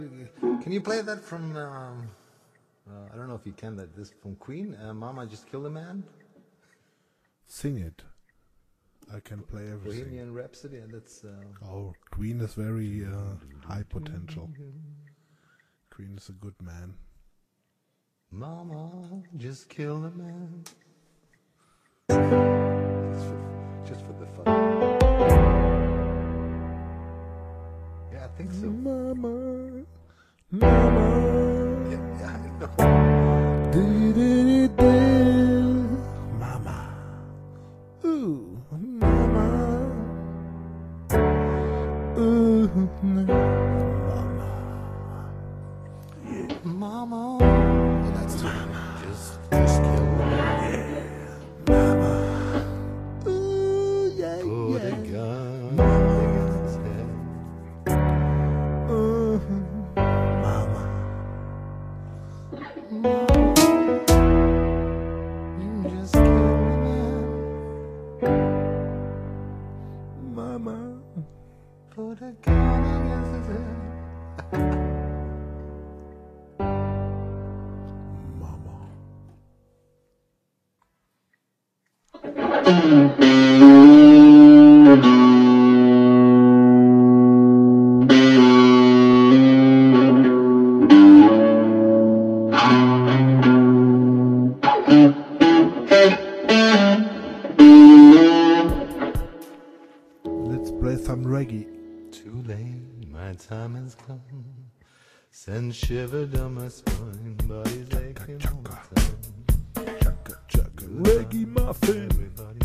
Can you play that from, I don't know if you can, this from Queen, Mama Just Killed a Man? Sing it. I can play everything. Bohemian Rhapsody, and that's... Oh, Queen is very high potential. Queen is a good man. Mama Just Killed a Man. Just for the fun. Yeah, I think so. Mama, Mama. Yeah, I know. Mama. Ooh, Mama. Ooh, Mama. Yeah. Mama. Well, that's Mama. Just killed a man. Mama. Ooh, yeah, Put a yeah. gun Mama. against his head. Mama. You just killed a man. Mama. Put a gun against his head. Mama. Let's play some reggae. Too late, my time has come. Send shiver down my spine, body's aching all the time. Chugga, chugga, reggae muffin. Everybody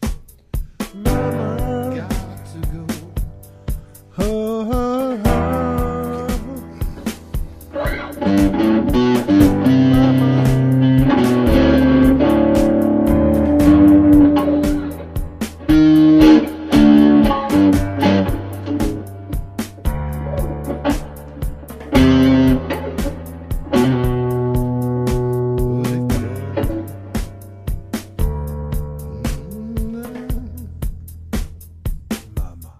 Mama. got to go. Oh, oh, oh. Mama.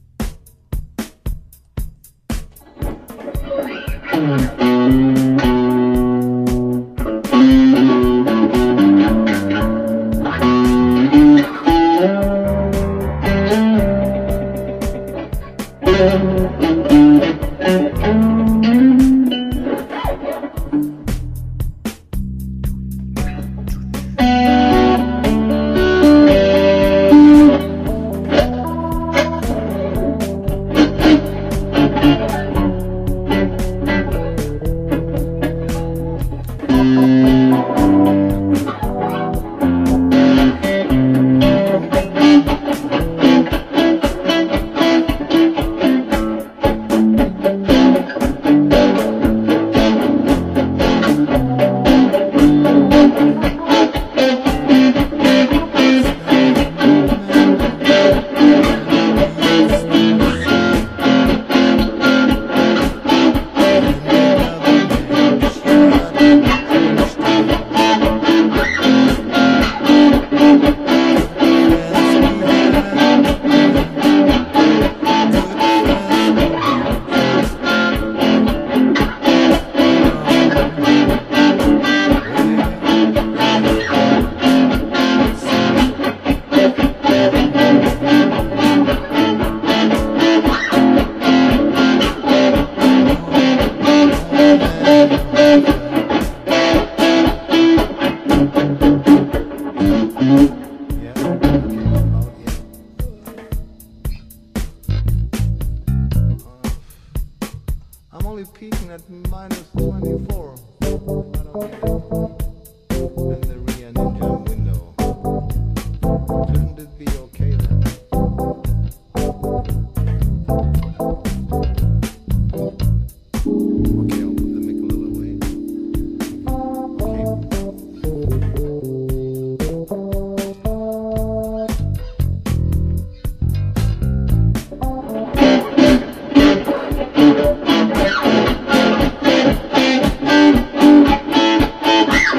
I'm only peaking at minus 24. I don't need it. And the Ria Ninja window. Shouldn't it be okay then? Okay, I'll put the mic a little away. Okay.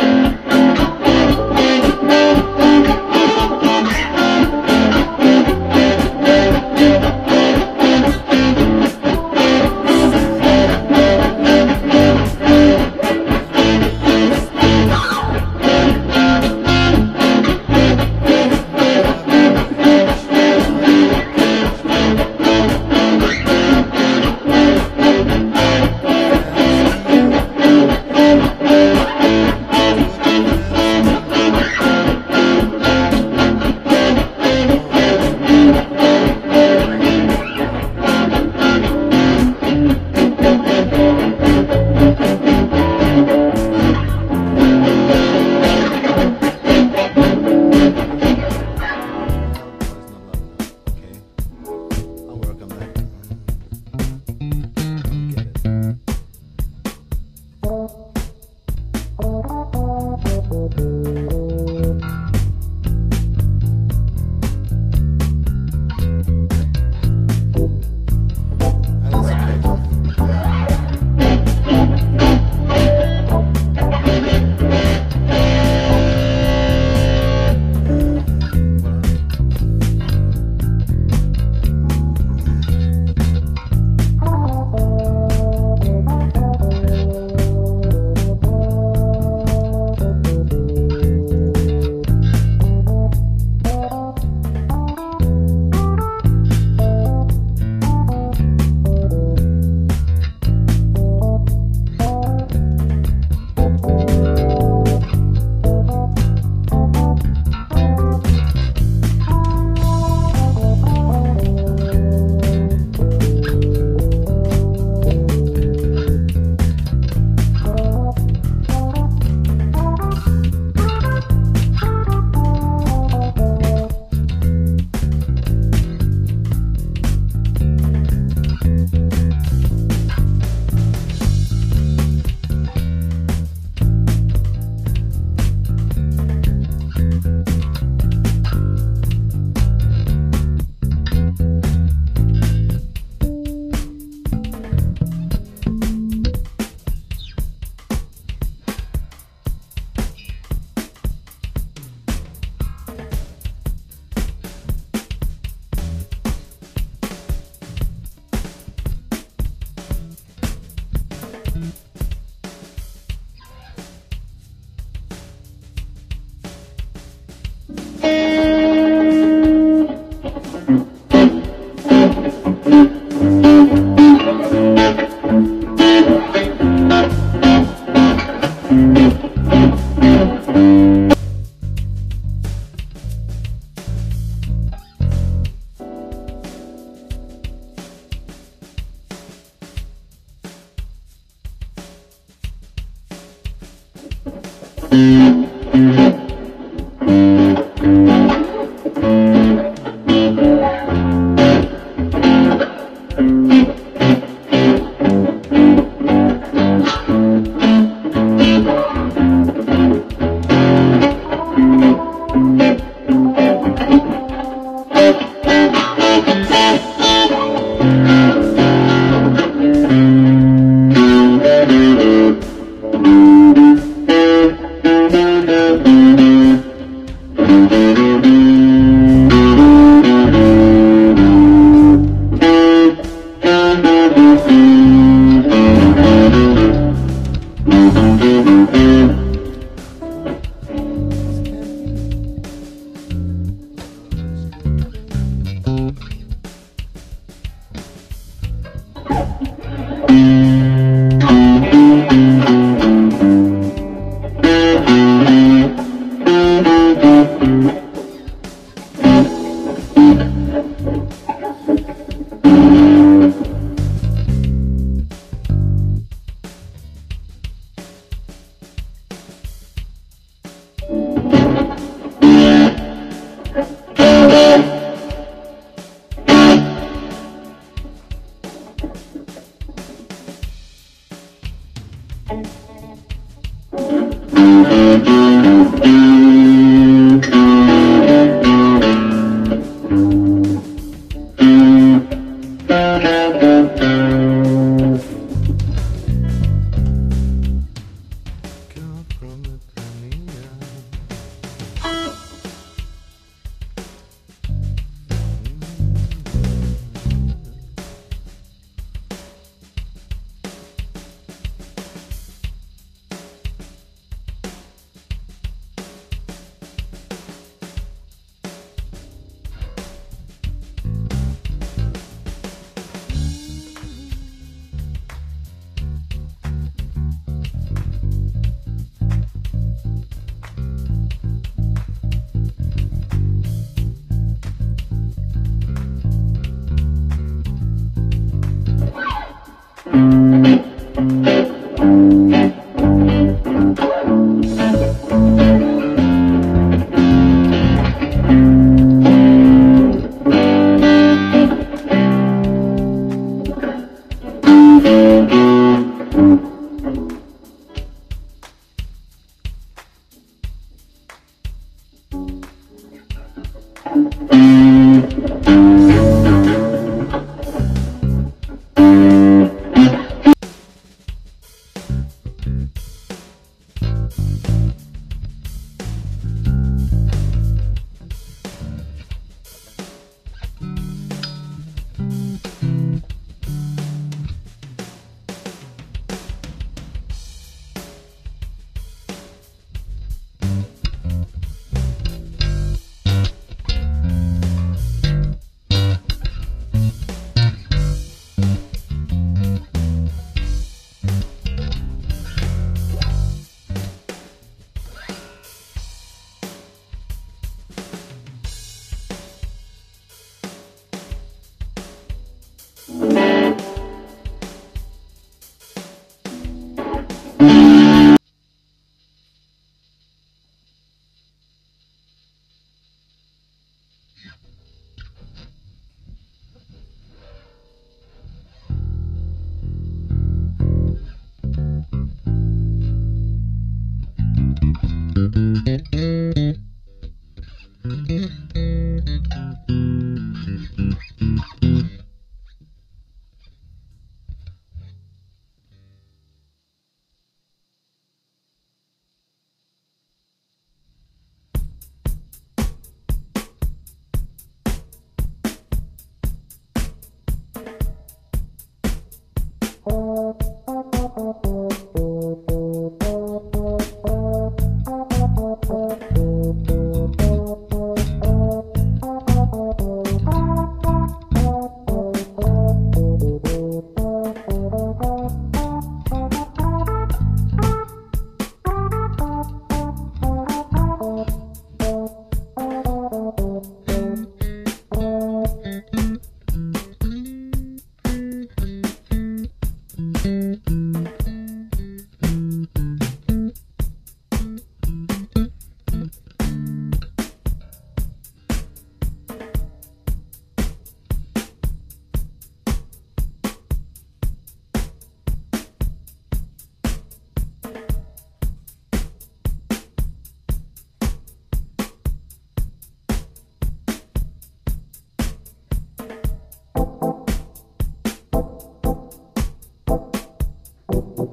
Thank